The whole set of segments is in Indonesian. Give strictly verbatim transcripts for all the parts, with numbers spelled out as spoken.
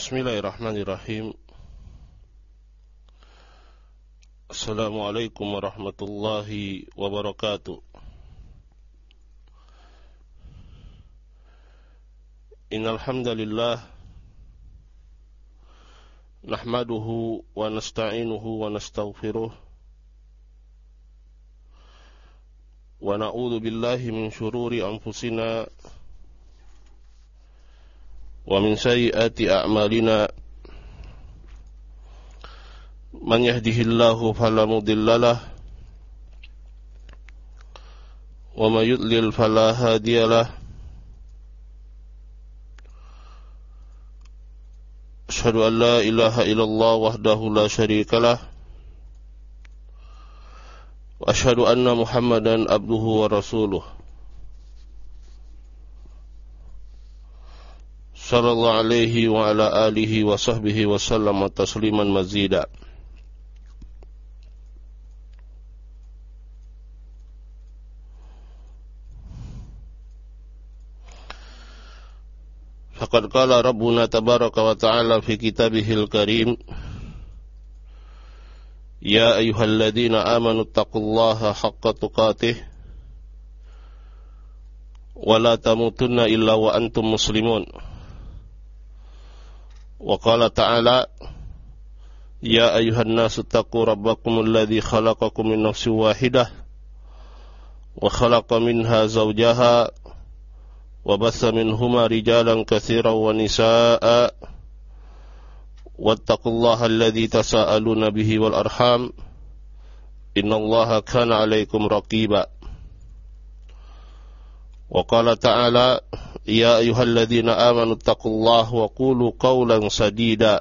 Bismillahirrahmanirrahim. Assalamualaikum warahmatullahi wabarakatuh. Innal hamdalillah nahmaduhu wa nasta'inuhu wa nastaghfiruh wa na'udzu billahi min shururi anfusina wa min sayyiati a'malina. Man yahdihillahu fala mudhillalah wa may yudlil fala hadiyalah. Asyhadu an la ilaha illallah wahdahu la syarikalah wa asyhadu anna Muhammadan abduhu wa rasuluh. Sallallahu alaihi wa ala alihi wa sahbihi wa sallam tasliman mazida. Faqad qala Rabbuna tabaraka wa ta'ala fi kitabihil karim, ya ayyuhalladzina amanu taqullaha haqqa tuqatih wa la tamutunna illa wa antum muslimun. Wa qala ta'ala, ya ayyuhan nasu taqu rabbakumul ladzi khalaqakum min nafsin wahidah wa khalaqa minha zawjaha wa bassa minhuma rijalan katsiran wa nisaa'a wattaqullaha alladzi tasaaluna bihi wal arham innallaha kana 'alaikum raqiba. Wa qala ta'ala, ya ayyuhalladzina amanu taqullaha wa qulu qawlan sadida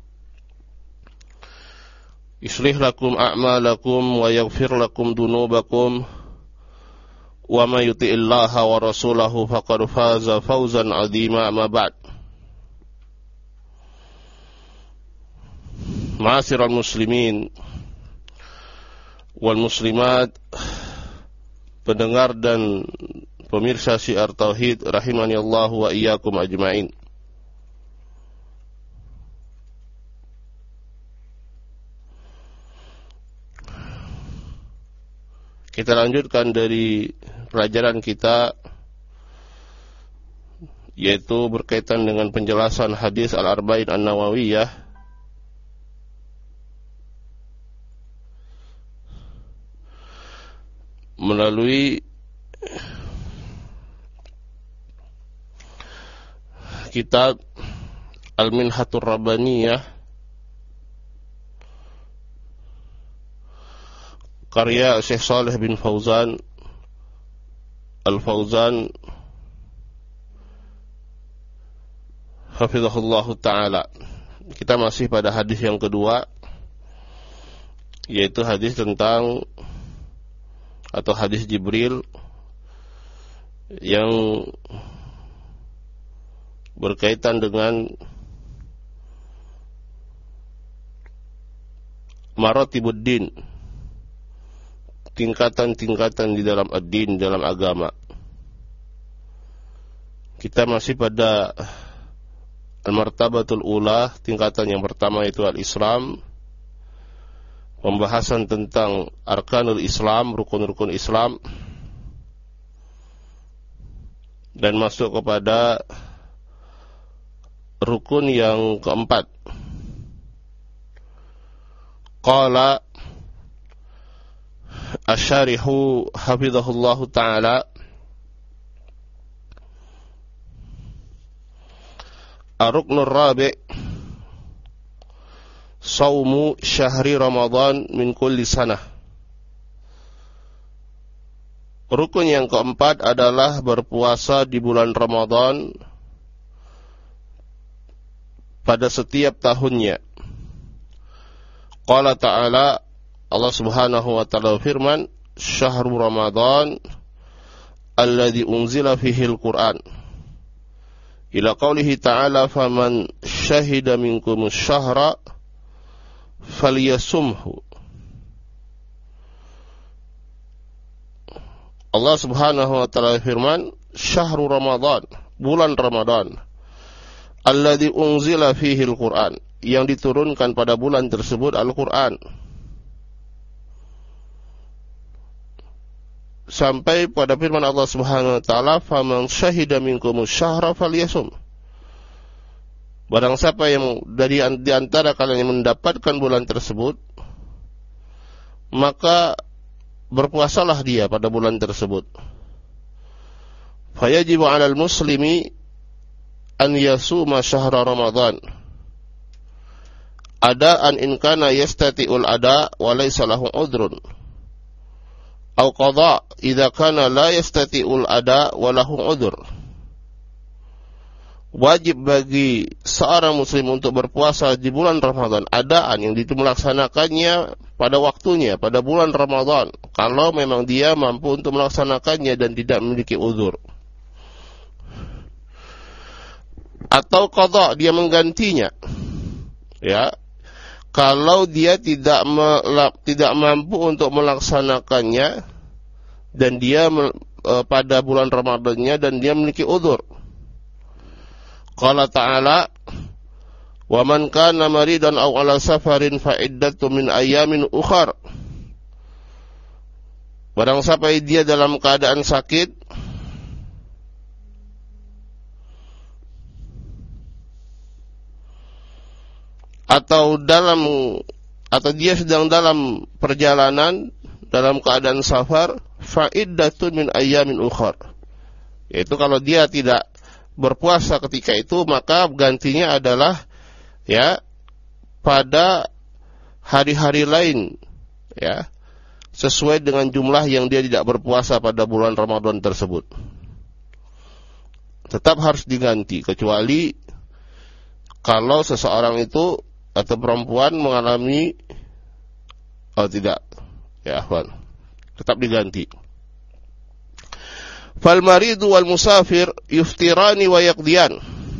yuslih lakum a'malakum wa yaghfir lakum dunubakum wa may yuti'illaha wa rasulahu faqad faza fawzan 'azima. Amma ba'd. Ma'asyiral muslimin wal muslimat, pendengar dan pemirsa Syiar Tauhid rahimani Allah wa iyyakum ajmain. Kita lanjutkan dari pelajaran kita, yaitu berkaitan dengan penjelasan hadis Al-Arba'in An-Nawawiyah melalui kitab Al-Minhatur Rabbaniyah karya Syekh Shalih bin Fauzan Al-Fauzan hafizahullahu ta'ala. Kita masih pada hadis yang kedua, yaitu hadis tentang atau hadis Jibril yang berkaitan dengan maratibuddin, tingkatan-tingkatan di dalam ad-din, dalam agama. Kita masih pada al-martabatul ula, tingkatan yang pertama itu al-Islam, pembahasan tentang arkanul Islam, rukun-rukun Islam, dan masuk kepada rukun yang keempat. Qala asy-syarihu hafizahullahu ta'ala, ar-ruknur rabi' saumu syahri Ramadan min kulli sanah. Rukun yang keempat adalah berpuasa di bulan Ramadan pada setiap tahunnya. Qala ta'ala, Allah Subhanahu wa ta'ala firman, syahrul Ramadan alladzi unzila fihi al-Qur'an. Ila qaulihi ta'ala, faman syahida minkumus syahra falyasumhu. Allah Subhanahu wa ta'ala firman, syahrul Ramadan, bulan Ramadan alladzi unzila fihi al-Qur'an, yang diturunkan pada bulan tersebut Al-Qur'an. Sampai pada firman Allah Subhanahu wa taala, "Faman syahida minkumus syahra falyasum." Barang siapa yang dari di antara kalian yang mendapatkan bulan tersebut, maka berpuasalah dia pada bulan tersebut. Fayajibu 'alal muslimi an yasuma syahra Ramadan. Adaan in kana yastati'ul ada wa laysa lahu udrun. Aw qada idza kana la yastati'ul ada wa lahu udhr. Wajib bagi seorang muslim untuk berpuasa di bulan Ramadan, adaan yang itu melaksanakannya pada waktunya, pada bulan Ramadan, kalau memang dia mampu untuk melaksanakannya dan tidak memiliki uzur. Atau qada, dia menggantinya. Ya. Kalau dia tidak melak, tidak mampu untuk melaksanakannya dan dia e, pada bulan Ramadannya dan dia memiliki uzur. Qala ta'ala, "Wa man kana maridan aw ala safarin fa iddatu min ayamin ukhar." Barang siapa dia dalam keadaan sakit atau dalam atau dia sedang dalam perjalanan dalam keadaan safar, fa iddatu min ayamin ukhar. Yaitu kalau dia tidak berpuasa ketika itu, maka gantinya adalah ya pada hari-hari lain, ya, sesuai dengan jumlah yang dia tidak berpuasa pada bulan Ramadan tersebut. Tetap harus diganti, kecuali kalau seseorang itu atau perempuan mengalami oh tidak, ya akhwan, tetap diganti. Fal maridu wal musafir yuftirani wa yaqdiyan.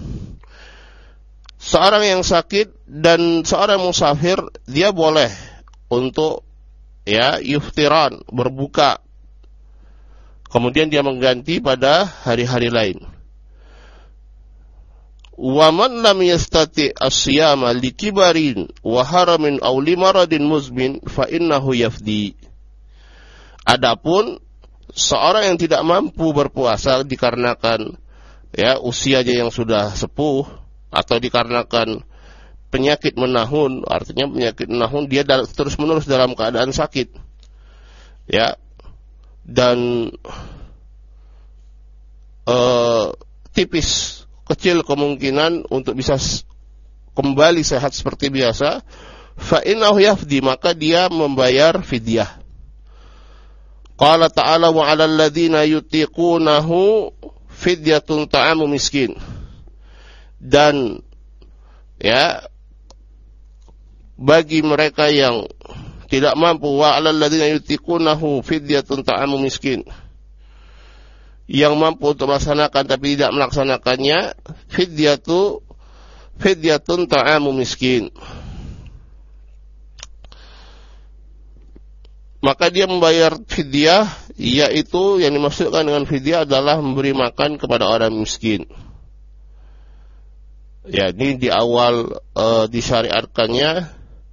Seorang yang sakit dan seorang musafir, dia boleh untuk ya yuftiran, berbuka, kemudian dia mengganti pada hari-hari lain. Wa man lam yastati as-siyama likibarin wa haramin aw limaradin muzmin fa innahu yafdi. Adapun seorang yang tidak mampu berpuasa dikarenakan ya usianya yang sudah sepuh atau dikarenakan penyakit menahun, artinya penyakit menahun, dia terus-menerus dalam keadaan sakit. Ya. Dan uh, tipis kecil kemungkinan untuk bisa kembali sehat seperti biasa, fa innahu yafdi, maka dia membayar fidyah. Qala ta'ala wa 'alal ladzina yutiqunahu fidyatun ta'amu miskin. Dan ya bagi mereka yang tidak mampu, wa 'alal ladzina yutiqunahu fidyatun ta'amu miskin, yang mampu untuk melaksanakan tapi tidak melaksanakannya, fidyatu fidyatun ta'amu miskin, maka dia membayar fidyah, yaitu yang dimaksudkan dengan fidyah adalah memberi makan kepada orang miskin. Ya, ini di awal e, disyariatkannya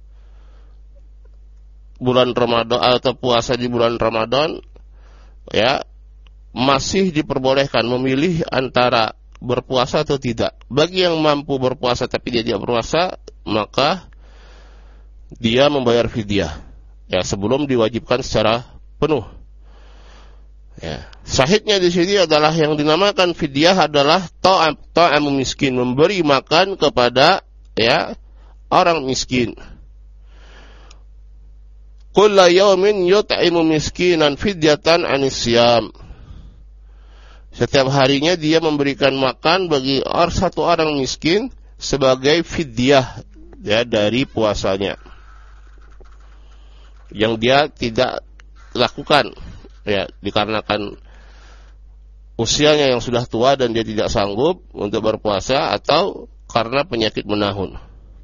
bulan Ramadan atau puasa di bulan Ramadan, ya, masih diperbolehkan memilih antara berpuasa atau tidak. Bagi yang mampu berpuasa tapi dia tidak berpuasa, maka dia membayar fidyah, ya, sebelum diwajibkan secara penuh. Ya. Sahihnya di sini adalah yang dinamakan fidyah adalah ta'am ta'am miskin, memberi makan kepada ya orang miskin. Kulla yaumin yut'imu miskinan fidyatan anis siyam. Setiap harinya dia memberikan makan bagi or satu orang miskin sebagai fidyah ya dari puasanya yang dia tidak lakukan, ya, dikarenakan usianya yang sudah tua dan dia tidak sanggup untuk berpuasa atau karena penyakit menahun.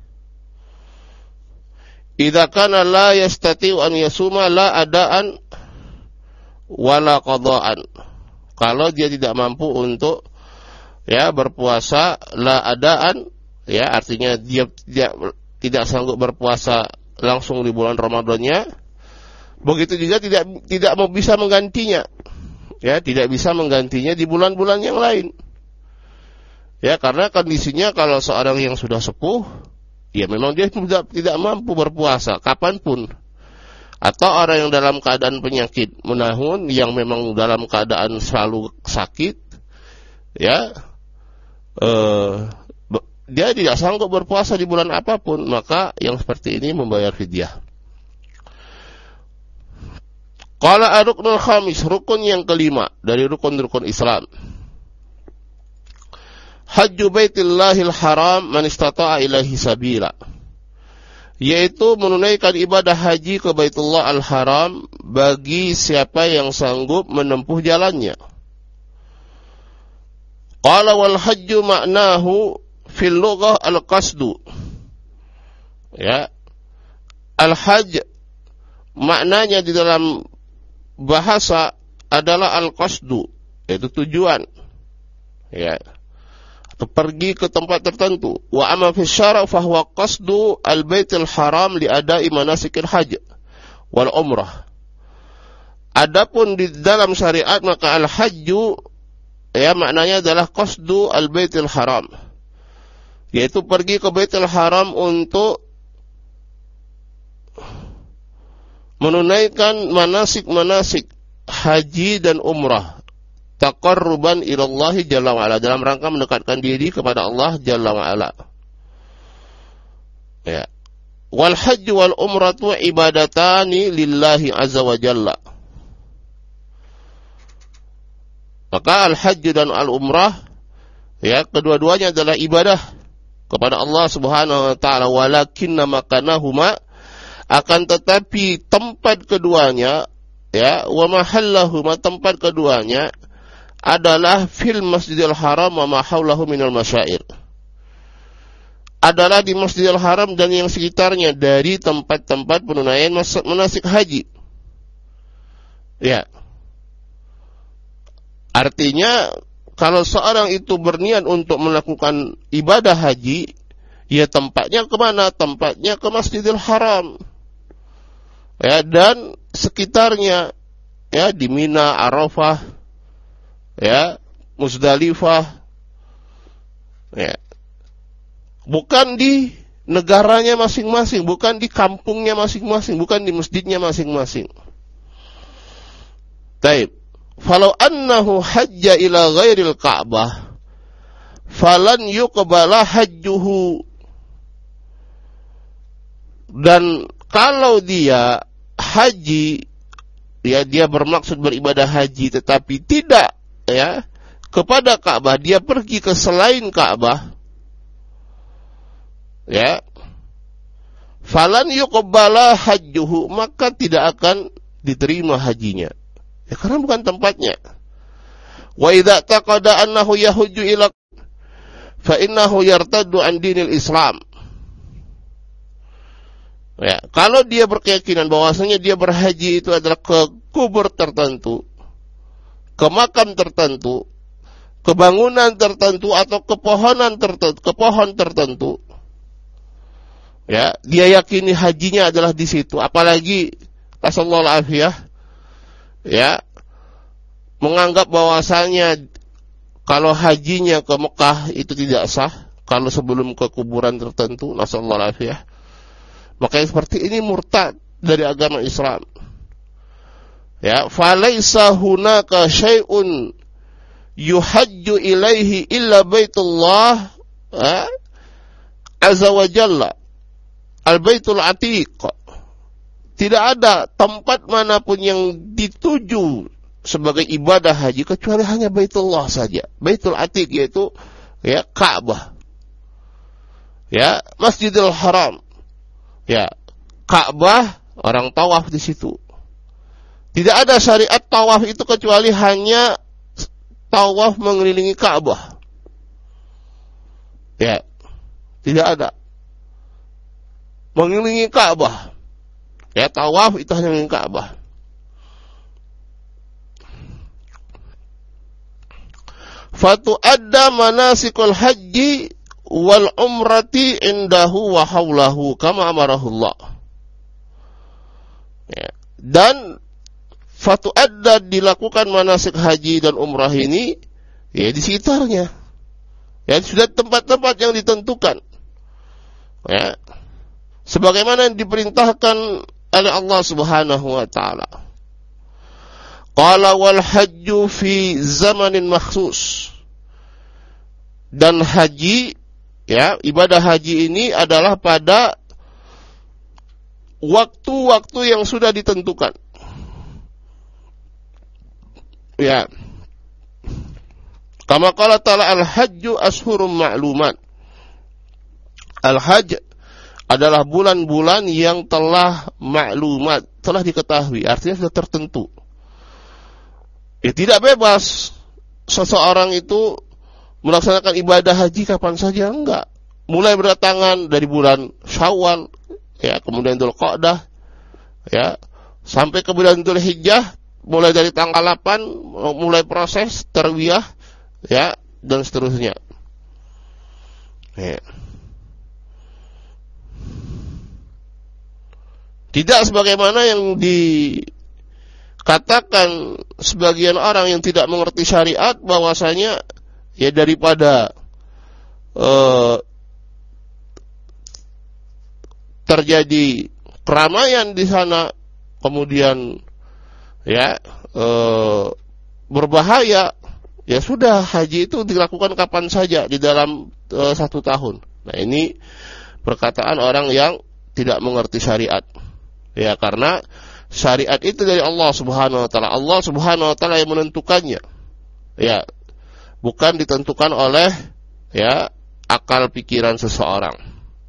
Idza kana la yastati'u an yasuma la adaan wala qadaan. Kalau dia tidak mampu untuk ya berpuasa la adaan, ya artinya dia tidak tidak sanggup berpuasa langsung di bulan Ramadannya, begitu juga tidak tidak mau bisa menggantinya, ya tidak bisa menggantinya di bulan-bulan yang lain, ya karena kondisinya kalau seorang yang sudah sepuh, ya memang dia tidak tidak mampu berpuasa kapanpun, atau orang yang dalam keadaan penyakit menahun yang memang dalam keadaan selalu sakit, ya eh, dia tidak sanggup berpuasa di bulan apapun, maka yang seperti ini membayar fidyah. Qala ar-ruknul khamis, rukun yang kelima dari rukun-rukun Islam. Hajju baitillahil haram man istata'a ilaihi sabila. Yaitu menunaikan ibadah haji ke Baitullah al-Haram bagi siapa yang sanggup menempuh jalannya. Qala wal hajju ma'nahu fil lughah al-qasdu. Ya. Al-hajj maknanya di dalam bahasa adalah al-qasdu, yaitu tujuan. Ya. Atau pergi ke tempat tertentu. Wa amma fi syara' fa huwa qasdu al-baitil haram li ada'i manasikil hajj wal umrah. Adapun di dalam syariat maka al-hajju ya maknanya adalah qasdu al-baitil haram, yaitu pergi ke Baitul Haram untuk menunaikan manasik-manasik haji dan umrah, taqarruban ilallahi jalla wa'ala, dalam rangka mendekatkan diri kepada Allah jalla wa'ala. Ya. Wal hajj wal umratu ibadatani lillahi azza wa jalla. Maka al-hajj dan al-umrah, ya kedua-duanya adalah ibadah kepada Allah Subhanahu wa taala, walakinna makanahuma, akan tetapi tempat keduanya, ya wa mahallahuma, tempat keduanya adalah fil Masjidil Haram wa ma haulahu minal masyair, adalah di Masjidil Haram dan yang sekitarnya dari tempat-tempat penunaian manasik haji. Ya. Artinya kalau seorang itu berniat untuk melakukan ibadah haji, ya tempatnya kemana? Tempatnya ke Masjidil Haram, ya dan sekitarnya, ya di Mina, Arafah, ya Muzdalifah, ya bukan di negaranya masing-masing, bukan di kampungnya masing-masing, bukan di masjidnya masing-masing. Taib. Falau annahu hajja ila ghairil Ka'bah falan yuqbala hajjuhu. Dan kalau dia haji, ya dia bermaksud beribadah haji tetapi tidak ya kepada Ka'bah, dia pergi ke selain Ka'bah, ya falan yuqbala hajjuhu, maka tidak akan diterima hajinya. Ya karena bukan tempatnya. Wa idza taqada annahu yahujju ila fa innahu yartaddu an dinil Islam. Ya, kalau dia berkeyakinan bahwasanya dia berhaji itu adalah ke kubur tertentu, ke makam tertentu, ke bangunan tertentu atau ke pohonan tertentu, ke pohon tertentu. Ya, dia yakini hajinya adalah di situ, apalagi sallallahu alaihi ya menganggap bahwasanya kalau hajinya ke Mekah itu tidak sah kalau sebelum ke kuburan tertentu, nasallallahu alaihi, maka yang seperti ini murtad dari agama Islam. Ya, falaisa hunaka syai'un yuhajju ilaihi illa baitullah ya, azza wa jalla, al-baitul atiq. Tidak ada tempat manapun yang dituju sebagai ibadah haji kecuali hanya Baitullah saja. Baitul Atiq yaitu ya Ka'bah. Ya, Masjidil Haram. Ya, Ka'bah, orang tawaf di situ. Tidak ada syariat tawaf itu kecuali hanya tawaf mengelilingi Ka'bah. Ya, tidak ada. Mengelilingi Ka'bah. Ya, tawaf itu hanya mengelilingi Ka'bah. fatu'adda manasikul haji wal umrati indahu wa haulahu kama amarahullah. Ya. Dan fatu'adda dilakukan manasik haji dan umrah ini ya di sekitarnya. Ya, sudah tempat-tempat yang ditentukan. Ya. Sebagaimana yang diperintahkan oleh Allah Subhanahu wa taala. Qala wal hajju fi zamanin makhsus. Dan haji, ya, ibadah haji ini adalah pada waktu-waktu yang sudah ditentukan. Ya. Kama qala ta'ala al-hajju ashhurum ma'lumat. Al-hajj adalah bulan-bulan yang telah maklumat, telah diketahui, artinya sudah tertentu. Ya, tidak bebas seseorang itu melaksanakan ibadah haji kapan saja, enggak. Mulai berdatangan dari bulan Syawal, ya, kemudian Dzulqa'dah, ya, sampai ke bulan Dzulhijjah, mulai dari tanggal delapan mulai proses tarwiyah, ya, dan seterusnya. Ya. Tidak sebagaimana yang dikatakan sebagian orang yang tidak mengerti syariat, bahwasanya ya daripada uh, terjadi keramaian di sana, kemudian ya uh, berbahaya, ya sudah haji itu dilakukan kapan saja di dalam uh, satu tahun. Nah, ini perkataan orang yang tidak mengerti syariat. Ya, karena syariat itu dari Allah Subhanahu wa taala. Allah Subhanahu wa taala yang menentukannya. Ya, bukan ditentukan oleh ya akal pikiran seseorang.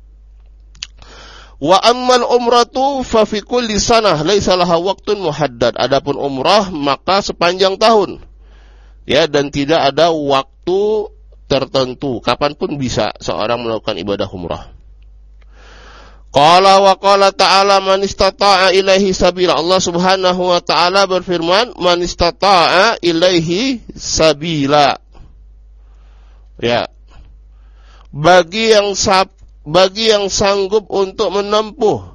Wa ammal umratu fa fi kulli sanah laisa laha waqtun muhaddad. Adapun umrah maka sepanjang tahun. Ya, dan tidak ada waktu tertentu, kapanpun bisa seorang melakukan ibadah umrah. Qala wa qala ta'ala man istata'a ilaihi sabila. Allah Subhanahu wa ta'ala berfirman, man istata'a ilaihi sabila. Ya. Bagi yang sab, bagi yang sanggup untuk menempuh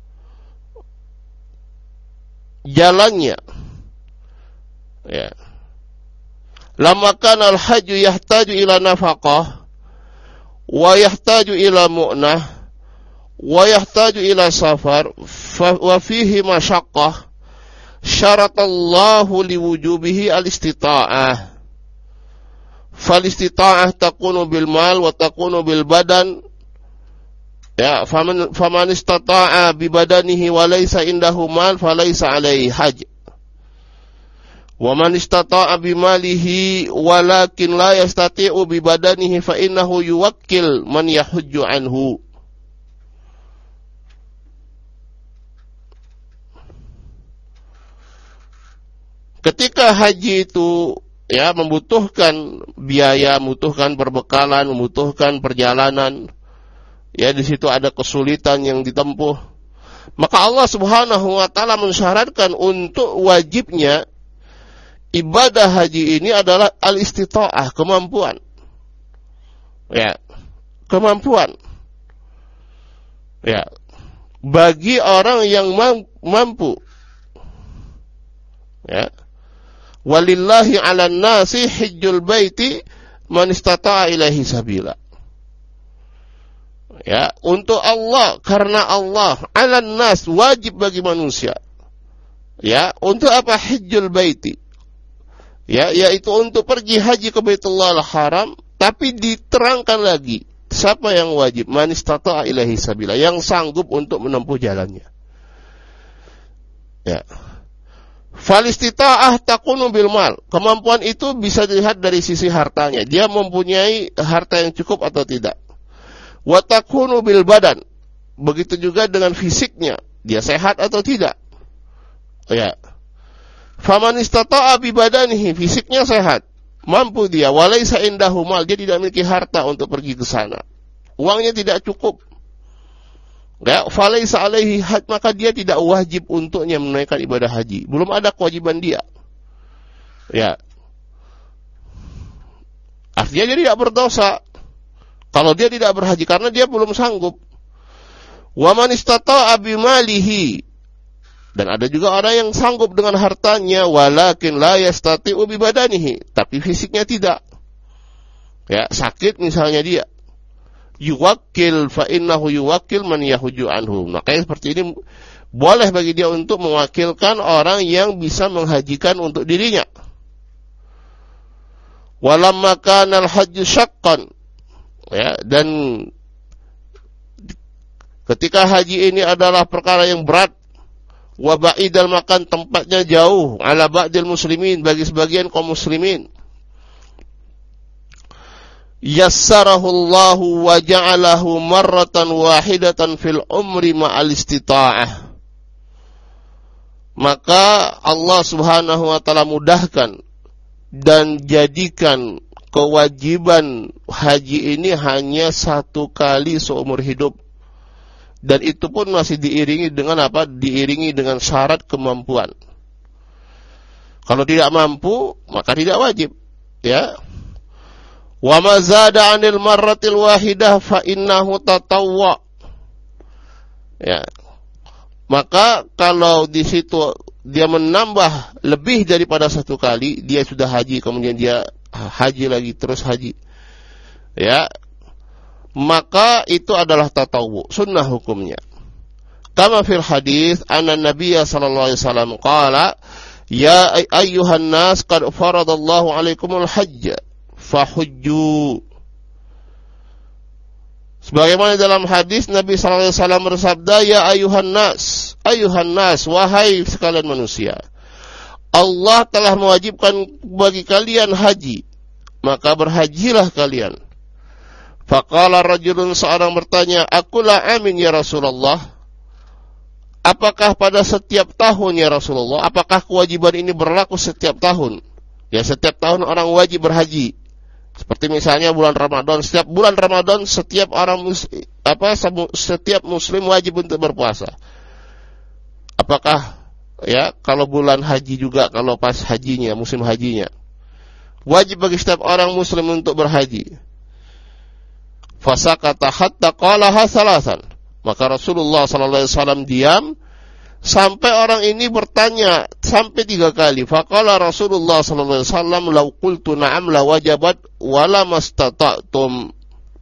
jalannya. Ya. Lamma kana al-hajju yahtaju ila nafaqah wa yahtaju ila mu'nah wa yahtaju ila safar wa fihi masyaqqah syaratallahu liwujubihi al-istita'ah fal istita'ah takunu bil mal wa takunu bil badan, ya, faman faman istata'a bi badanihi wa laysa indahu mal falaysa alaihi hajj wa man istata'a bi malihi walakin la yastati'u bi badanihi fa innahu yuwakkil man yahujju anhu. Ketika haji itu ya membutuhkan biaya, membutuhkan perbekalan, membutuhkan perjalanan, ya di situ ada kesulitan yang ditempuh, maka Allah Subhanahu wa taala mensyaratkan untuk wajibnya ibadah haji ini adalah al-istita'ah, kemampuan. Ya, kemampuan. Ya, bagi orang yang mampu. Ya. Walillahi 'alan nasi hajjul baiti man istata'a ilaihi sabila. Ya, untuk Allah, karena Allah, 'alan nas, wajib bagi manusia. Ya, untuk apa hajjul baiti? Ya, yaitu untuk pergi haji ke Baitullahil Haram, tapi diterangkan lagi siapa yang wajib? Man istata'a ilaihi sabila, yang sanggup untuk menempuh jalannya. Ya. Falistita'ah takunu bil mal. Kemampuan itu bisa dilihat dari sisi hartanya. Dia mempunyai harta yang cukup atau tidak. Wa takunu bil badan. Begitu juga dengan fisiknya. Dia sehat atau tidak. Ya. Faman istata'a bi badanihi, fisiknya sehat, mampu dia, walaysa indahu mal, dia tidak memiliki harta untuk pergi ke sana. Uangnya tidak cukup. Ya, falaysa alaihi hajj, maka dia tidak wajib untuknya menunaikan ibadah haji. Belum ada kewajiban dia. Ya. artinya dia tidak berdosa kalau dia tidak berhaji karena dia belum sanggup. Wa man istata'a bimalihi, dan ada juga orang yang sanggup dengan hartanya, walakin la yastati'u bi badanihi, tapi fisiknya tidak. Ya, sakit misalnya dia. Yuwakkil fa innahu yuwakkil man yahuju anhu. Makanya seperti ini boleh bagi dia untuk mewakilkan orang yang bisa menghajikan untuk dirinya. Walamma kana al-hajju syaqqan, ya, dan ketika haji ini adalah perkara yang berat, wa ba'idal makan, tempatnya jauh, ala ba'dil muslimin, bagi sebagian kaum muslimin, yassarahu Allahu wa ja'alahu marratan wahidatan fil umri ma'al istita'ah, maka Allah Subhanahu wa taala mudahkan dan jadikan kewajiban haji ini hanya satu kali seumur hidup. Dan itu pun masih diiringi dengan apa? Diiringi dengan syarat kemampuan. Kalau tidak mampu, maka tidak wajib. Ya. Wa ma zada 'anil marratil wahidah fa innahu tatawwu. Ya. Maka kalau di situ dia menambah lebih daripada satu kali, dia sudah haji, kemudian dia haji lagi, terus haji, ya, maka itu adalah tatawwu, sunnah hukumnya. Kama fil hadis anna Nabiya sallallahu alaihi wasallam qala, ya ayyuhan nas qad faradallahu alaikumul hajj fahujju. Sebagaimana dalam hadis Nabi sallallahu alaihi wasallam bersabda, ya ayyuhan nas, ayyuhan nas, wahai sekalian manusia, Allah telah mewajibkan bagi kalian haji, maka berhajilah kalian. Faqala rajulun, seorang bertanya, aqula amin ya Rasulullah, apakah pada setiap tahun ya Rasulullah? Apakah kewajiban ini berlaku setiap tahun? Ya, setiap tahun orang wajib berhaji. Seperti misalnya bulan Ramadan, setiap bulan Ramadan setiap orang muslim, apa setiap muslim wajib untuk berpuasa. Apakah ya kalau bulan haji juga, kalau pas hajinya, musim hajinya, wajib bagi setiap orang muslim untuk berhaji? Fasakata hatta qalaha salasan. Maka Rasulullah sallallahu alaihi wasallam diam sampai orang ini bertanya sampai tiga kali. Faqala Rasulullah sallallahu alaihi wasallam, "Lau qultu na'am la wajabat wa la mastata'tum."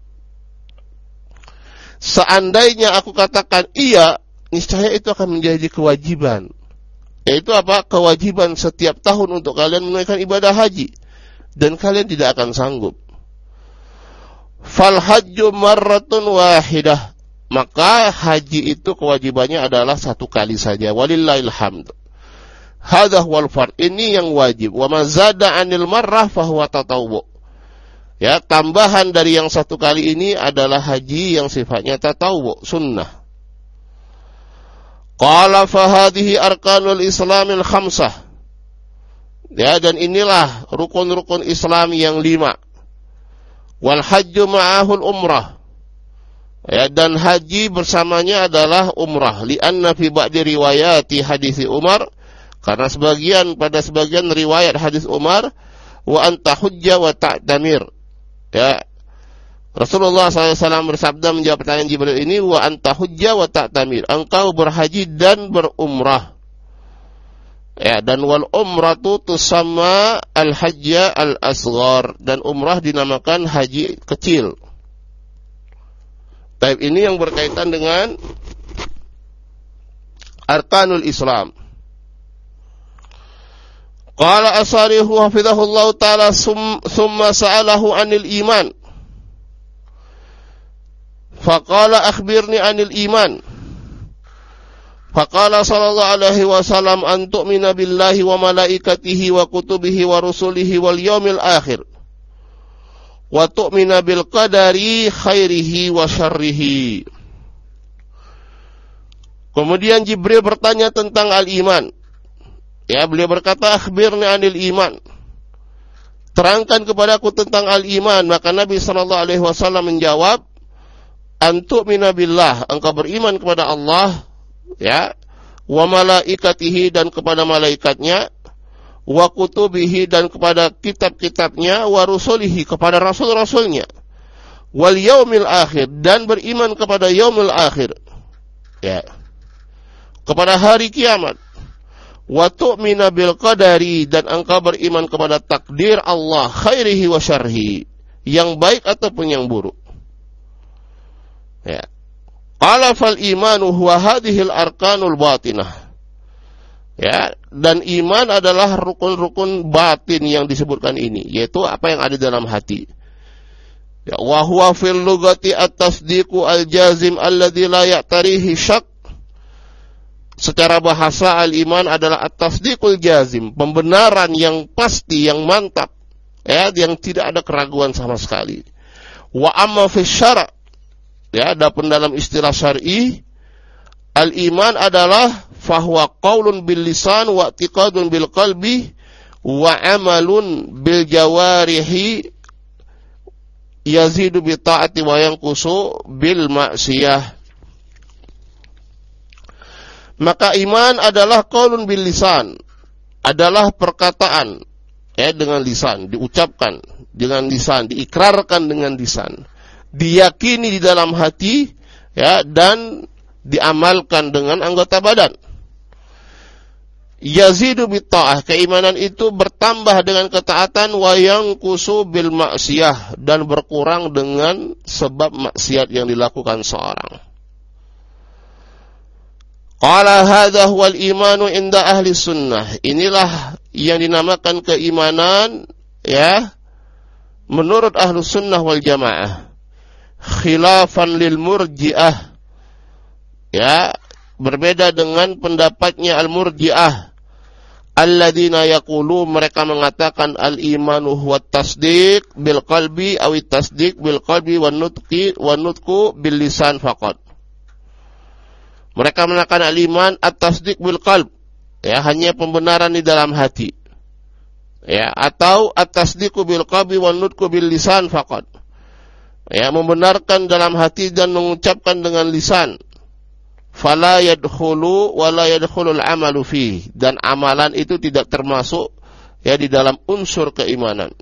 Seandainya aku katakan iya, niscaya itu akan menjadi kewajiban. Yaitu apa? Kewajiban setiap tahun untuk kalian menunaikan ibadah haji, dan kalian tidak akan sanggup. Fal hajju marratun wahidah. Maka haji itu kewajibannya adalah satu kali saja. Walillahil hamd. Hadha huwal fard. Ini yang wajib. Wa ma zada 'anil marrah fa huwa tatawwu. Ya, tambahan dari yang satu kali ini adalah haji yang sifatnya tatawwu, sunnah. Qala fa hadhihi arkanul islamil khamsah. Ya, dan inilah rukun-rukun Islam yang lima. Wal hajju ma'ahul umrah. Ya, dan haji bersamanya adalah umrah. Li'anna fi ba'di riwayati hadis Umar, karena sebagian pada sebagian riwayat hadis Umar, wa anta hujja wa ta'tamir. Ya, Rasulullah sallallahu alaihi wasallam bersabda menjawab pertanyaan Jibril ini, wa anta hujja wa ta'tamir. Engkau berhaji dan berumrah. Ya, dan wal umratu tusamma al-hajja al-asghar, dan umrah dinamakan haji kecil. Baik, ini yang berkaitan dengan arkanul Islam. Qala asarihu hafizahullah ta'ala summa sa'alahu 'anil iman. Faqala akhbirni 'anil iman. Faqala sallallahu alaihi wasallam an tu'mina billahi wa malaikatihi wa kutubihi wa rusulihi wal yaumil akhir. Wa tu'mina bil qadari khairihi wa syarrihi. Kemudian Jibril bertanya tentang al-iman. Ya, beliau berkata, akhbirni 'anil iman. Terangkan kepadaku tentang al-iman. Maka Nabi sallallahu alaihi wasallam menjawab, an tu'mina billah, engkau beriman kepada Allah, ya, wa malaikatihi, dan kepada malaikatnya, wa kutubihi, dan kepada kitab-kitabnya, wa rusulihi, kepada rasul-rasulnya, wal yaumil akhir, dan beriman kepada yaumil akhir, ya, kepada hari kiamat, wa tu'mina bil qadari, dan engkau beriman kepada takdir Allah, khairihi wa syarhi, yang baik ataupun yang buruk. Ya. Qala fal imanu huwa hadhil arkanul batinah. Ya, dan iman adalah rukun-rukun batin yang disebutkan ini, yaitu apa yang ada dalam hati. Ya, wa huwa fil lugati at-tasdiqu al-jazim alladzi la ya'tarihi syak. Secara bahasa al-iman adalah at-tasdiqul jazim, pembenaran yang pasti, yang mantap, ya, yang tidak ada keraguan sama sekali. Wa amma fi syara', ya, adapun dalam istilah syar'i, al-iman adalah fahuwa qaulun bil lisan wa i'tiqadun bil qalbi wa amalun bil jawarihi yazidu bi ta'ati wa yanqusu bil ma'siyah. Maka iman adalah qaulun bil lisan, adalah perkataan, ya, dengan lisan, diucapkan dengan lisan, diikrarkan dengan lisan, diyakini di dalam hati, ya, dan diamalkan dengan anggota badan. Yazidu bitta'ah, keimanan itu bertambah dengan ketaatan, wa yanqusu bil maksiyah, dan berkurang dengan sebab maksiat yang dilakukan seorang. Qala hadza huwal imanu inda ahli sunnah. Inilah yang dinamakan keimanan, ya, menurut ahlu sunnah wal jamaah. Khilafan lil murji'ah, ya, berbeda dengan pendapatnya al-murji'ah. Alladzina yaqulu, mereka mengatakan al-imanu huwa tasdiq bil qalbi aw tasdiq bil qalbi wan nutqi wan nutqu bil lisan faqat. Mereka mengatakan al-iman at-tasdiq bil qalb, ya, hanya pembenaran di dalam hati, ya, atau at-tasdiqu bil qalbi wan nutqu bil lisan faqat, ya, membenarkan dalam hati dan mengucapkan dengan lisan. Fala yadkhulu wa la yadkhulul amalu fi, dan amalan itu tidak termasuk, ya, di dalam unsur keimanan.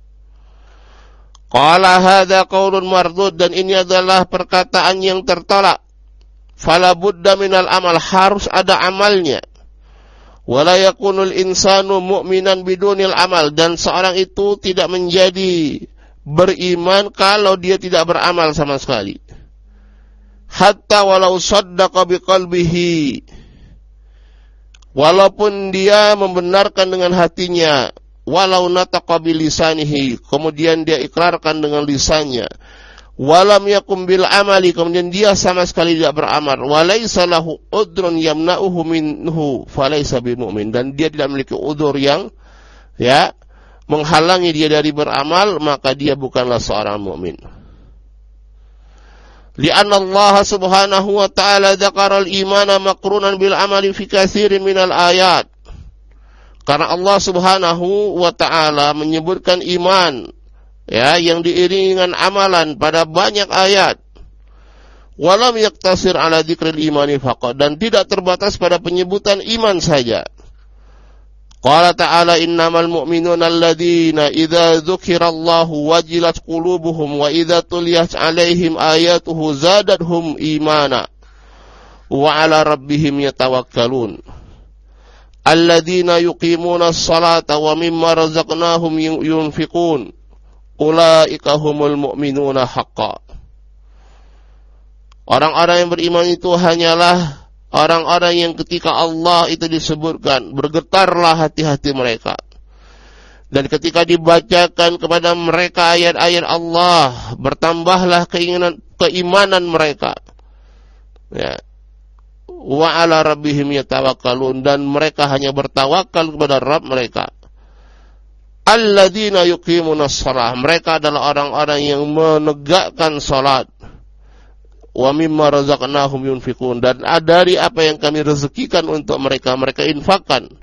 Qala hadza qaulun mardud, dan ini adalah perkataan yang tertolak. Fala budda minal amal, harus ada amalnya. Wala yakunul insanu mu'minan bidunil amal, dan seorang itu tidak menjadi beriman kalau dia tidak beramal sama sekali. Hatta walau saddaqa biqalbihi, walaupun dia membenarkan dengan hatinya, walau nataqa bilisanihi, kemudian dia ikrarkan dengan lisannya, walam yakum bil amali, kemudian dia sama sekali tidak beramal, walaysa lahu udrun yamna'uhu minhu falaysa bimumin, dan dia tidak memiliki udzur yang, ya, menghalangi dia dari beramal, maka dia bukanlah seorang mukmin. Li'anna Allah subhanahu wa ta'ala dzakara al-imana maqrunan bil amali fi katsirin minal ayat. Karena Allah subhanahu wa ta'ala menyebutkan iman, ya, yang diiringi dengan amalan pada banyak ayat. Walam yaktasir ala dzikril imani faqat, dan tidak terbatas pada penyebutan iman saja. Qala ta'ala innamal mu'minuna alladzina idza dzukirallahu wajilat qulubuhum wa idza tuliyat 'alaihim ayatuhu zadatuhum imana wa 'ala rabbihim yatawakkalun. Alladzina yuqimuna as-salata wa mimma razaqnahum yunfiqun. Ulaika humul mu'minuna haqqan. Orang-orang yang beriman itu hanyalah orang-orang yang ketika Allah itu disebutkan, bergetarlah hati-hati mereka. Dan ketika dibacakan kepada mereka ayat-ayat Allah, bertambahlah keinginan, keimanan mereka. Ya. Wa ala rabbihim yatawakkalun, dan mereka hanya bertawakal kepada Rabb mereka. Alladzina yuqimunas shalah, mereka adalah orang-orang yang menegakkan salat. Wa mimma razaqnahum yunfiqun, dan dari apa yang kami rezekikan untuk mereka, mereka infakkan.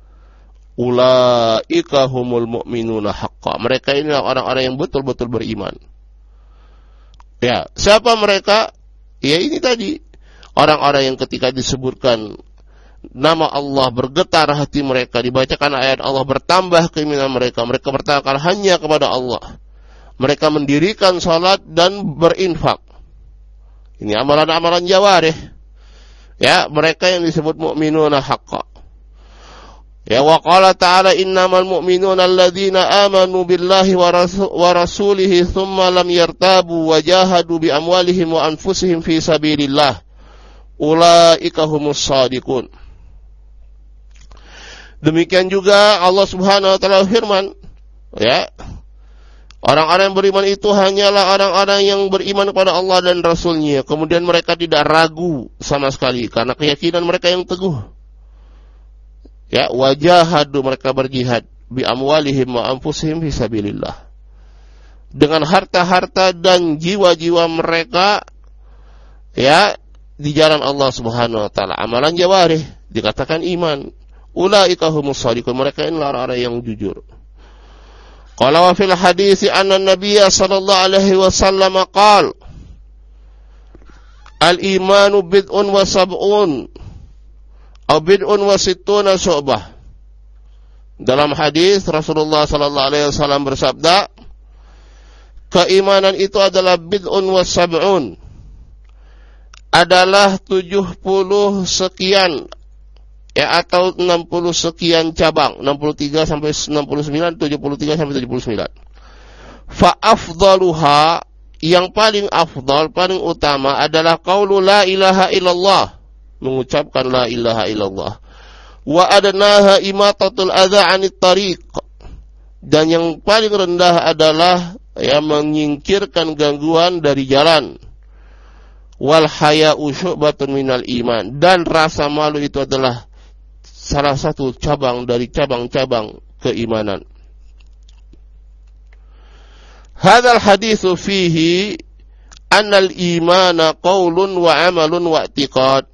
Ulaika humul mu'minuna haqqan, mereka inilah orang-orang yang betul-betul beriman. Ya, siapa mereka? Ya, ini tadi orang-orang yang ketika disebutkan nama Allah, bergetar hati mereka, dibacakan ayat Allah, bertambah keimanan mereka. Mereka bertawakal hanya kepada Allah. Mereka mendirikan salat dan berinfak. Ini amalan-amalan jawarih. Ya, mereka yang disebut mu'minuna haqqa. Ya, wa qala ta'ala innamal mu'minuna alladzina amanu billahi wa, rasul, wa rasulihi thumma lam yartabu wa jahadu bi amwalihim wa anfusihim fi sabilillah. Ulaika humus shadiqun. Demikian juga Allah Subhanahu wa taala firman, ya, orang-orang yang beriman itu hanyalah orang-orang yang beriman kepada Allah dan Rasul-Nya. Kemudian mereka tidak ragu sama sekali karena keyakinan mereka yang teguh. Ya, wajahadu, mereka berjihad bi amwalihim wa anfusihim fi sabilillah. Dengan harta-harta dan jiwa-jiwa mereka, ya, di jalan Allah Subhanahu wa taala. Amalan jawarih dikatakan iman. Ulaika humus shadiqun, mereka inilah orang-orang yang jujur. Qala wa fil hadits anna an-nabiy sallallahu alaihi wasallam qala al-imanu bid'un wa sab'un aw bid'un wa sittuna syu'bah. Dalam hadis Rasulullah sallallahu alaihi wasallam bersabda, keimanan itu adalah bid'un wa sab'un, adalah tujuh puluh sekian, ya, atau enam puluh sekian cabang, enam puluh tiga sampai enam puluh sembilan, tujuh puluh tiga sampai tujuh puluh sembilan. Fa afdaluha, yang paling afdal, paling utama adalah qaulu la ilaha illallah, mengucapkan la ilaha illallah. Wa adnaha imatatul adza 'anit tariq, dan yang paling rendah adalah, ya, menyingkirkan gangguan dari jalan. Wal haya'u syu'batun minal iman, dan rasa malu itu adalah salah satu cabang dari cabang-cabang keimanan. Hadzal haditsu fihi annal imana qaulun wa amalun wa i'tiqad.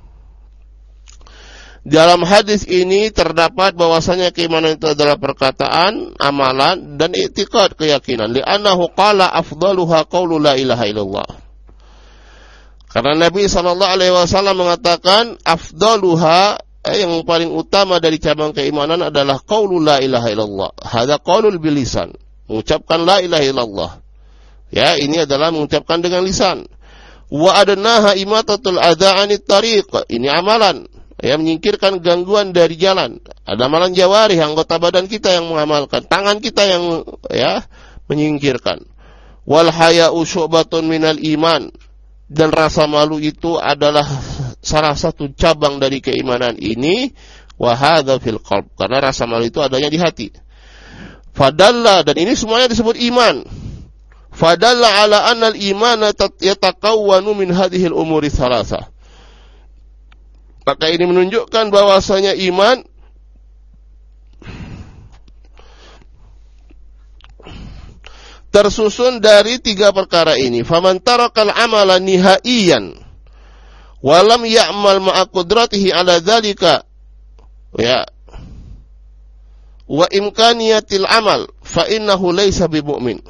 Dalam hadis ini terdapat bahwasanya keimanan itu adalah perkataan, amalan, dan i'tiqad, keyakinan. Li'annahu qala afdaluha qaulu la ilaha illallah. Karena Nabi sallallahu alaihi wasallam mengatakan afdaluha, eh, yang paling utama dari cabang keimanan adalah qaulu la ilaha illallah. Hadza qaulul bilisan, mengucapkan la ilaha illallah. Ya, ini adalah mengucapkan dengan lisan. Wa adnaha imatatul adza 'anit tariq, ini amalan, ya, menyingkirkan gangguan dari jalan. Ada amalan jawarih, anggota badan kita yang mengamalkan, tangan kita yang, ya, menyingkirkan. Wal haya'u syu'batun minal iman, dan rasa malu itu adalah salah satu cabang dari keimanan ini. Wa hadza fil qalb, karena rasa malu itu adanya di hati. Fadalla, dan ini semuanya disebut iman. Fadalla ala anna al-imana yatakawwanu min hadhihi al-umuri thalatha. Maka ini menunjukkan bahwasanya iman tersusun dari tiga perkara ini. Faman tarakal amala nihaiyan wa lam ya'mal ma'a qudratihi ala dzalika, ya, wa imkaniyatil amal, fa innahu laysa bimu'min.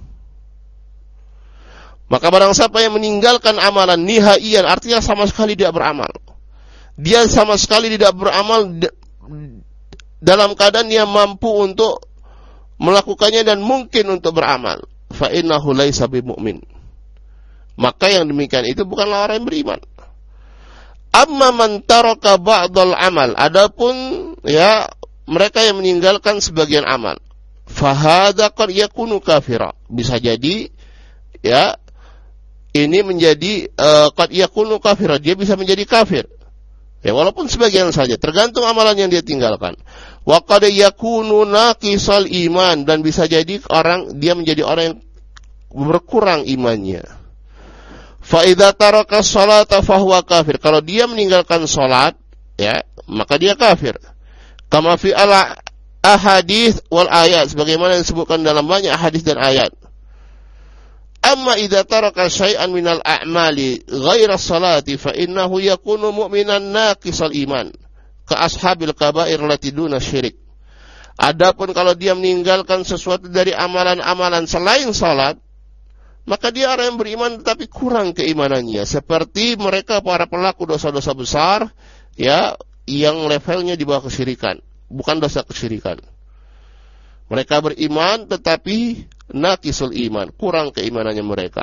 Maka barang siapa yang meninggalkan amalan nihaiyan, artinya sama sekali tidak beramal. Dia sama sekali tidak beramal dalam keadaan dia mampu untuk melakukannya dan mungkin untuk beramal. Fa innahu laisa bimu'min. Maka yang demikian itu bukanlah orang yang beriman. Amma man taraka ba'dal amal, adapun, ya, mereka yang meninggalkan sebagian amal, fa hadza qad yakunu kafira, bisa jadi, ya, ini menjadi uh, qad yakunu kafira, dia bisa menjadi kafir. Ya, walaupun sebagian saja, tergantung amalan yang dia tinggalkan. Wa qad yakunu naqisal iman, dan bisa jadi orang dia menjadi orang yang berkurang imannya. Fa idza taraka sholata fa huwa kafir. Kalau dia meninggalkan salat, ya, maka dia kafir. Kama fi al ahadits wal ayat, sebagaimana yang disebutkan dalam banyak hadis dan ayat. Amma idza taraka syai'an minal a'mali ghaira salati fa innahu yakunu mu'minan naqisal iman ka ashabil kaba'ir lati duna syirik. Adapun kalau dia meninggalkan sesuatu dari amalan-amalan selain salat, maka dia orang yang beriman tetapi kurang keimanannya, seperti mereka para pelaku dosa-dosa besar, ya, yang levelnya di bawah kesyirikan, bukan dosa kesyirikan. Mereka beriman tetapi naqisul iman, kurang keimanannya mereka.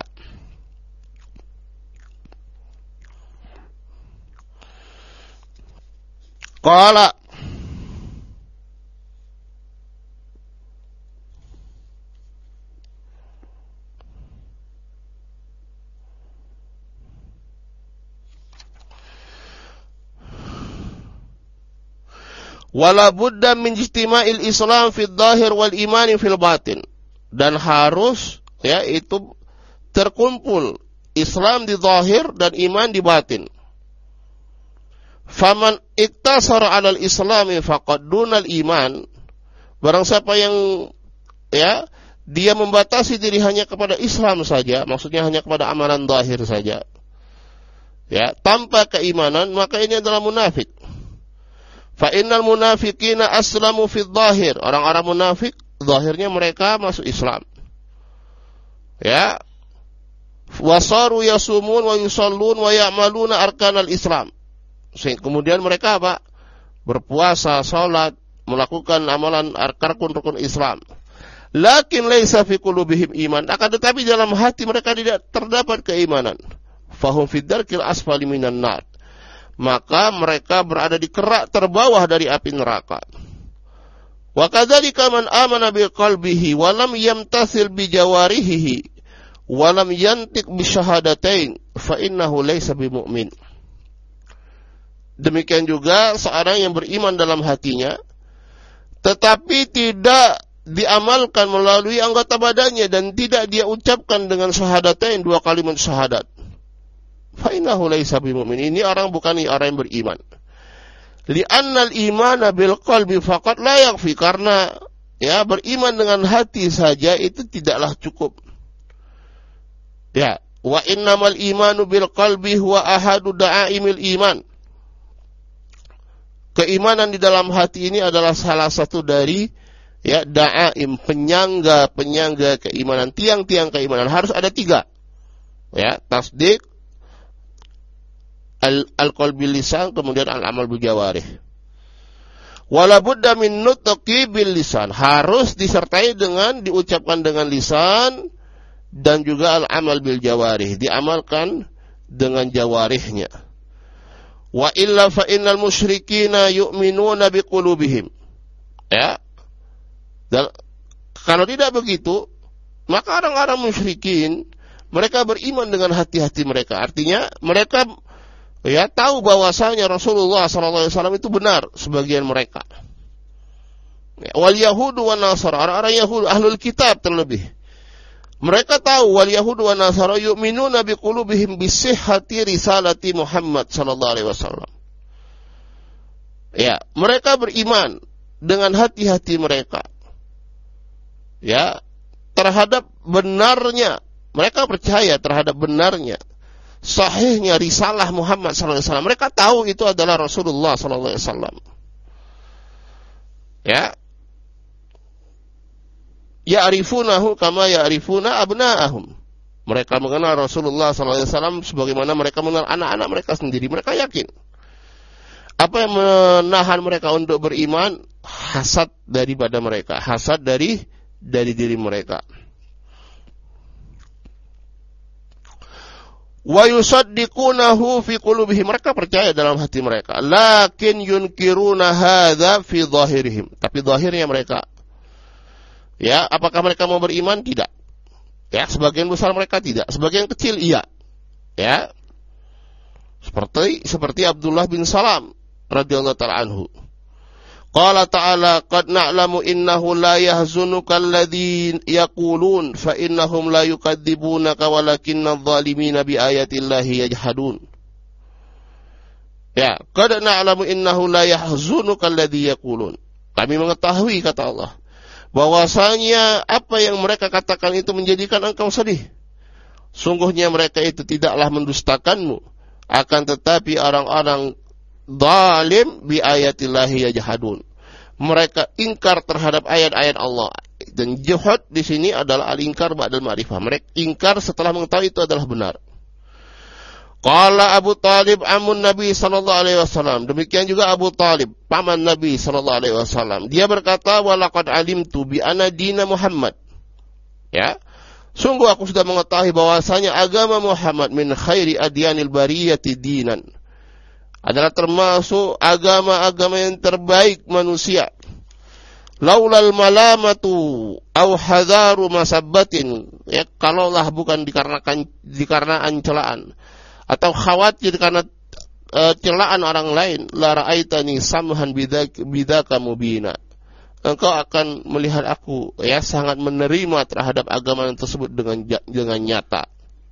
Qala wala budda min ijtima'il Islam fil zahir wal imani fil batin. Dan harus ya itu terkumpul Islam di zahir dan iman di batin. Faman iktasara 'alal islami faqad dunal iman. Barang siapa yang ya dia membatasi diri hanya kepada Islam saja, maksudnya hanya kepada amalan zahir saja, ya, tanpa keimanan, maka ini adalah munafik. Fa innal munafiqina aslamu fil zahir. Orang-orang munafik zahirnya mereka masuk Islam. Ya. Wasaru yasumun wa yusallun wa ya'maluna arkanal Islam. Sehingga kemudian mereka apa? Berpuasa, salat, melakukan amalan arkan rukun Islam. Lakin laisa fi qulubihim iman. Akan tetapi dalam hati mereka tidak terdapat keimanan. Fahum fid darkil asfali minan nar. Maka mereka berada di kerak terbawah dari api neraka. Wa kadzalika man amana bi qalbihi wa lam yamtasil bi jawarihi wa lam yantiq bi syahadatain fa innahu laysa bimumin. Demikian juga seorang yang beriman dalam hatinya tetapi tidak diamalkan melalui anggota badannya dan tidak dia ucapkan dengan syahadatain, dua kalimat syahadat. Fa innahu laysa bimumin. Ini orang bukan orang yang beriman. Li'annal imana bil qalbi faqat la yakfi, karena ya beriman dengan hati saja itu tidaklah cukup. Ya, wa innamal imanu bil qalbi huwa ahadu da'aimil iman. Keimanan di dalam hati ini adalah salah satu dari ya da'aim, penyangga-penyangga keimanan, tiang-tiang keimanan. Harus ada tiga. Ya, tasdik, al-qalbi lisan, kemudian al-amal bil jawarih. Wala budda min nutqi bil lisan, harus disertai dengan diucapkan dengan lisan dan juga al-amal bil jawarih, diamalkan dengan jawarihnya. Wa illa fa innal musyrikina yu'minuna biqulubihim. Ya. Dan kalau tidak begitu, maka orang-orang musyrikin mereka beriman dengan hati-hati mereka. Artinya mereka ya tahu bahwasanya Rasulullah sallallahu alaihi wasallam itu benar, sebagian mereka. Ya, wal yahudu wan nasara, orang-orang Yahudi ahlul kitab terlebih. Mereka tahu wal yahudu wan nasara yu'minuna biqulubihim bisihhati risalati Muhammad sallallahu alaihi wasallam. Ya, mereka beriman dengan hati-hati mereka. Ya, terhadap benarnya, mereka percaya terhadap benarnya, sahihnya risalah Muhammad sallallahu alaihi wasallam. Mereka tahu itu adalah Rasulullah sallallahu alaihi wasallam. Ya. Ya'rifunahu kama ya'rifuna abna'ahum. Mereka mengenal Rasulullah sallallahu alaihi wasallam sebagaimana mereka mengenal anak-anak mereka sendiri. Mereka yakin. Apa yang menahan mereka untuk beriman? Hasad daripada mereka, hasad dari dari diri mereka. Wa yusaddiqunahu fi qulubihim, mereka percaya dalam hati mereka. Lakin yunkiruna hadza fi dhahirihim, tapi zahirnya mereka. Ya, apakah mereka mau beriman? Tidak. Ya, sebagian besar mereka tidak, sebagian kecil iya. Ya. Seperti seperti Abdullah bin Salam radhiyallahu ta'ala anhu. Qala ta'ala qad na'lamu innahu la yahzunuka alladhi yaqulun fa innahum la yukadzibunaka walakinna adh-dhalimina bi ayatillahi yajhadun. Ya, qad na'lamu innahu la yahzunuka alladhi yaqulun. Kami mengetahui, kata Allah, bahwasanya apa yang mereka katakan itu menjadikan engkau sedih. Sungguhnya mereka itu tidaklah mendustakanmu, akan tetapi orang-orang zalim bi ayatillahi yajhadun. Mereka ingkar terhadap ayat-ayat Allah. Dan jihad di sini adalah al-ingkar ba'dal ma'rifah. Mereka ingkar setelah mengetahui itu adalah benar. Qala Abu Talib amun Nabi sallallahu alaihi wasallam. Demikian juga Abu Talib, paman Nabi sallallahu alaihi wasallam. Dia berkata, "Wa laqad alimtu bi anna dina Muhammad." Ya. Sungguh aku sudah mengetahui bahwasanya agama Muhammad min khairi adyanil bariyati dinan. Adalah termasuk agama-agama yang terbaik manusia. Laulal malamatu au hadaru masabbatin. Ya, kalaulah bukan dikarenakan dikarenakan celaan atau khawatir karena uh, celaan orang lain, la ra'aitani samhan bidzaka bidzaka mubina. Engkau akan melihat aku ya sangat menerima terhadap agama tersebut dengan dengan nyata.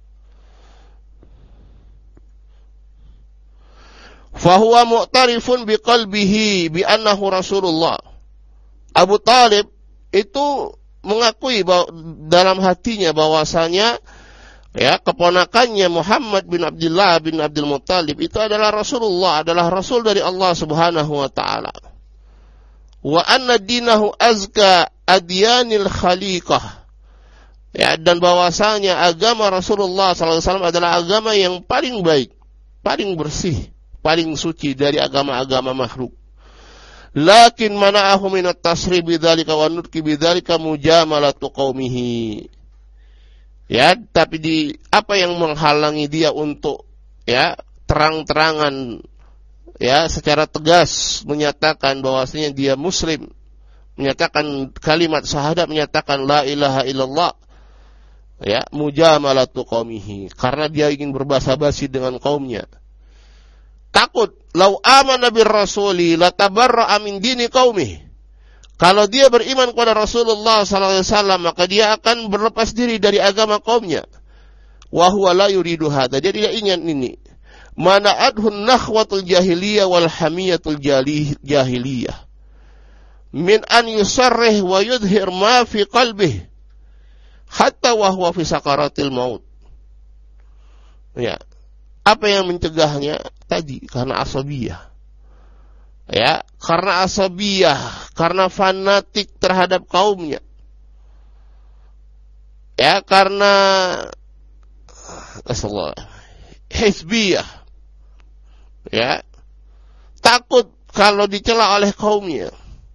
Fahuwa mu'tarifun biqalbihi bi annahu Rasulullah. Abu Talib itu mengakui bahwa, dalam hatinya bahwasanya ya keponakannya Muhammad bin Abdullah bin Abdul Muttalib itu adalah Rasulullah, adalah Rasul dari Allah Subhanahu wa taala. Wa anna dinahu azka adyanil khaliqah. Ya, dan bahwasanya agama Rasulullah sallallahu alaihi wasallam adalah agama yang paling baik, paling bersih, paling suci dari agama-agama makhluk. Lakin mana'ahu minat tasrih bidzalika wa nutqi bidzalika mujamalatu qaumihi. Ya, tapi di apa yang menghalangi dia untuk ya terang-terangan ya secara tegas menyatakan bahwasanya dia muslim, menyatakan kalimat syahadat, menyatakan la ilaha illallah, ya, mujamalatu qaumihi, karena dia ingin berbasa-basi dengan kaumnya. Takut lau amana bir rasuli latabarra'a min dini qaumih. Kalau dia beriman kepada Rasulullah sallallahu alaihi wasallam, maka dia akan berlepas diri dari agama kaumnya. Wa huwa la yuridu hadza. Dia tidak ingin ini. Mana'adhun nakhwatul jahiliyah wal hamiyatul jahiliyah min an yusarrih wa yudhir ma fi qalbih hatta wa huwa fi sakaratil maut. Ya. Apa yang mencegahnya? Tadi karena asabiyah. Ya, karena asabiyah, karena fanatik terhadap kaumnya. Ya, karena asallah hizbiyah. Ya. Takut kalau dicela oleh kaumnya.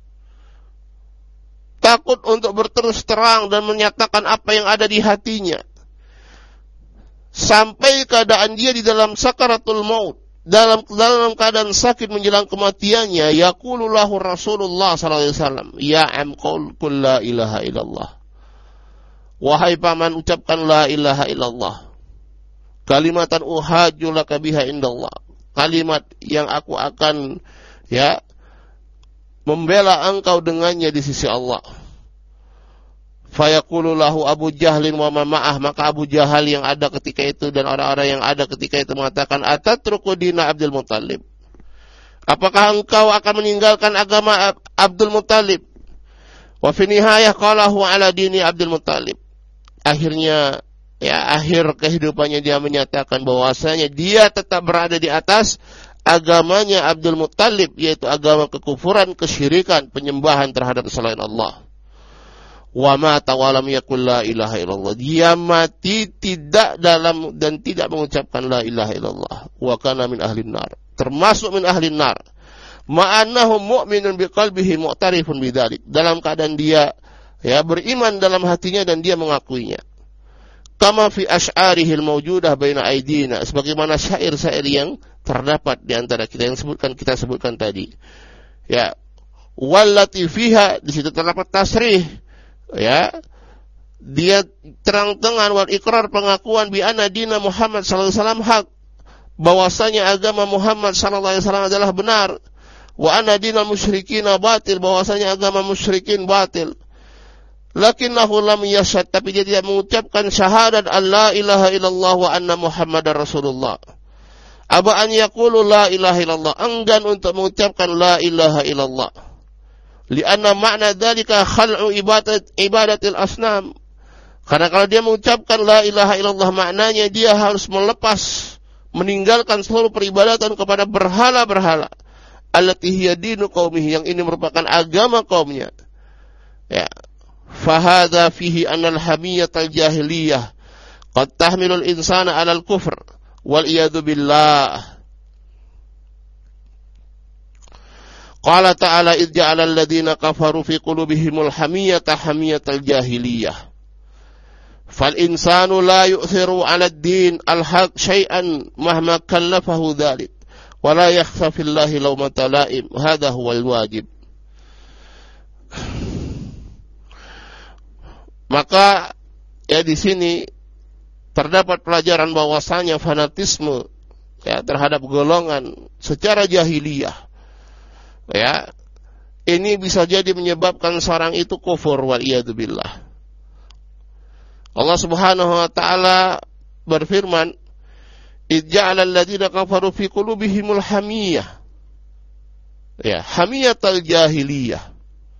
Takut untuk berterus terang dan menyatakan apa yang ada di hatinya. Sampai keadaan dia di dalam sakaratul maut, dalam dalam keadaan sakit menjelang kematiannya, yaqulu lahu Rasulullah sallallahu alaihi wasallam, ya am qul la ilaha illallah. Wahai paman, ucapkan la ilaha illallah. Kalimatan uhajju laka biha indallah. Kalimat yang aku akan ya membela engkau dengannya di sisi Allah. Fayaqulu lahu Abu Jahlin wa ma ma'ah, maka Abu Jahal yang ada ketika itu dan orang-orang yang ada ketika itu mengatakan, atatruku dina Abdul Muttalib. Apakah engkau akan meninggalkan agama Abdul Muttalib? Wa fi nihayah qalahu ala dini Abdul Muttalib. Akhirnya ya akhir kehidupannya dia menyatakan bahwasanya dia tetap berada di atas agamanya Abdul Muttalib, yaitu agama kekufuran, kesyirikan, penyembahan terhadap selain Allah. Wa mata wa lam yaqul la ilaha illallah. Dia mati tidak dalam dan tidak mengucapkan la ilaha illallah. Wa kana min ahlin nar. Termasuk min ahlin nar. Ma'annahu mu'minun biqalbihi mu'tarifun bidzalik. Dalam keadaan dia ya beriman dalam hatinya dan dia mengakuinya. Kama fi asy'arihil mawjudah baina aidina, sebagaimana syair-syair yang terdapat di antara kita yang sebutkan kita sebutkan tadi. Ya, wallati fiha, di situ terdapat tasrih. Ya, dia terang-terangan wal ikrar, pengakuan bi anna dina Muhammad sallallahu alaihi wasallam hak, bahwasanya agama Muhammad sallallahu alaihi wasallam adalah benar. Wa anna dinal musyrikin batil, bahwasanya agama musyrikin batil. Lakinnahu lam yashhad, tapi dia tidak mengucapkan syahadat alla ilaha illallah wa anna Muhammadar Rasulullah. Aba an yaqulu la ilaha illallah, enggan untuk mengucapkan la ilaha illallah. Lianna makna dzalika khal'u ibadat ibadatil asnam. Karena kalau dia mengucapkan la ilaha illallah, maknanya dia harus melepas, meninggalkan seluruh peribadatan kepada berhala-berhala. Allati hiya dinu qaumihi, yang ini merupakan agama kaumnya. Ya. Fahadha fihi anal hamiyatal jahiliyah qad tahmilul insana alal kufr wal iyadu billah. Qala ta'ala idh ja'ala alladhina kafaru fi qulubihimul hamiyata hamiyatal jahiliyah. Fal insanu la yu'thiru 'ala ad-din al-haq syai'an mahma kallafahu dhalik wa la yakhfa fillahi lawmata la'im. Hadha huwal wajib. Maka ya di sini terdapat pelajaran bahwasanya fanatisme ya terhadap golongan secara jahiliyah ya, ini bisa jadi menyebabkan seorang itu kufur wal iyadu billah. Allah Subhanahu wa taala berfirman, "Ij'ala alladziina kafaru fi qulubihimul hamiyah." Ya, hamiyatal jahiliyah.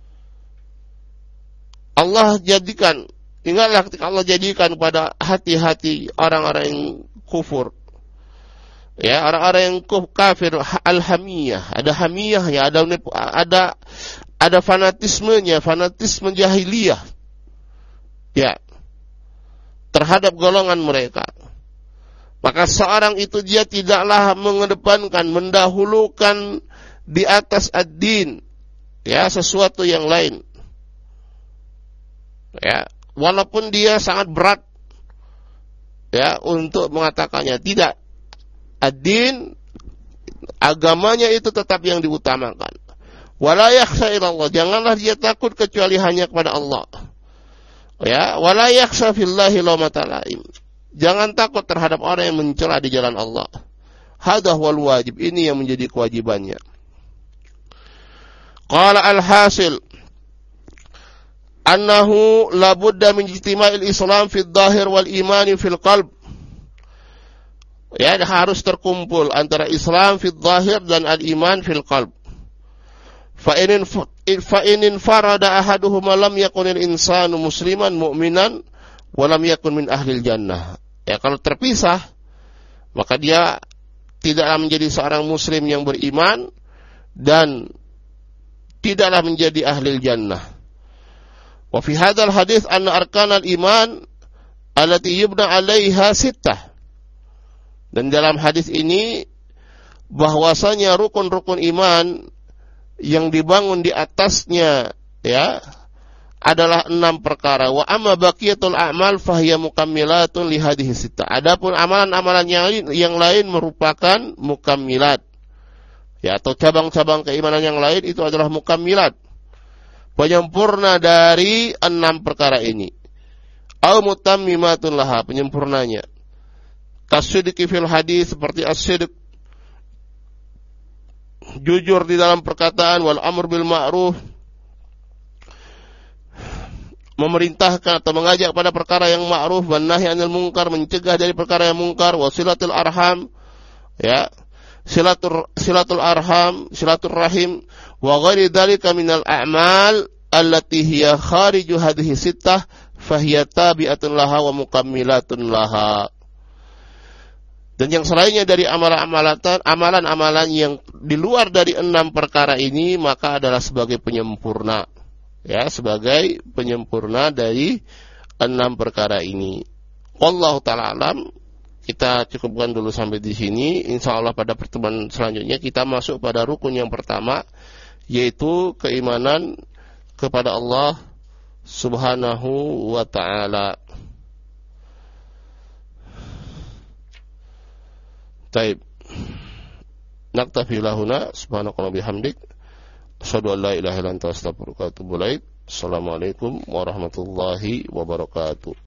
Allah jadikan, ingatlah ketika Allah jadikan pada hati-hati orang-orang yang kufur. Ya, orang-orang yang kafir al-hamiyah, ada hamiyahnya, ada ada ada fanatismenya, fanatisme jahiliyah. Ya, terhadap golongan mereka. Maka seorang itu dia tidaklah mengedepankan, mendahulukan di atas ad-din ya sesuatu yang lain. Ya, walaupun dia sangat berat ya untuk mengatakannya, tidak. Ad-din, agamanya itu tetap yang diutamakan. Wala yakhsha ilallah, janganlah dia takut kecuali hanya kepada Allah. Ya, wala yakhsha fillahi lawmata la'im. Jangan takut terhadap orang yang mencela di jalan Allah. Hadha wal wajib, ini yang menjadi kewajibannya. Qala al-hasil annahu la budda min ijtima'il Islam fi adh-dhahir wal imani fil qalb. Ya, harus terkumpul antara Islam fil zahir dan al-iman fil qalb. Fa in fa in farada ahaduhuma lam yakunil insanu musliman mu'minan wa lam yakun min ahlil jannah. Ya, kalau terpisah maka dia tidaklah menjadi seorang muslim yang beriman dan tidaklah menjadi ahlil jannah. Wa fi hadzal hadits anna arkanal iman allati yubna 'alaiha sittah. Dan dalam hadis ini bahwasanya rukun-rukun iman yang dibangun di atasnya ya adalah enam perkara. Wa amma baqiyatul a'mal fahiya mukammilatun li hadhihi sittah. Adapun amalan-amalan yang lain, yang lain merupakan mukammilat. Ya, atau cabang-cabang keimanan yang lain itu adalah mukammilat. Penyempurna dari enam perkara ini. Au mutammimatun laha, penyempurnanya. As-sidqi fil hadis, seperti as-sidq, jujur di dalam perkataan, wal amr bil ma'ruf, memerintahkan atau mengajak pada perkara yang ma'ruf, wan nahi 'anil munkar, mencegah dari perkara yang mungkar, wa silatul arham, ya, silatul silatul arham, silatul rahim, wa ghairi dzalika minal a'mal allati hiya khariju hadhihi sittah fahiya tabi'atun laha wa mukammilatun laha. Dan yang selainnya dari amalan-amalan amalan-amalan yang di luar dari enam perkara ini maka adalah sebagai penyempurna, ya, sebagai penyempurna dari enam perkara ini. Wallahu ta'ala alam. Kita cukupkan dulu sampai di sini. Insyaallah pada pertemuan selanjutnya kita masuk pada rukun yang pertama, yaitu keimanan kepada Allah Subhanahu wa ta'ala. Taib. Naktafi lahuna, subhanakallah bihamdik, asyhadu an la ilaha illa anta astaghfiruka wa atubu ilaik. Assalamualaikum warahmatullahi wabarakatuh.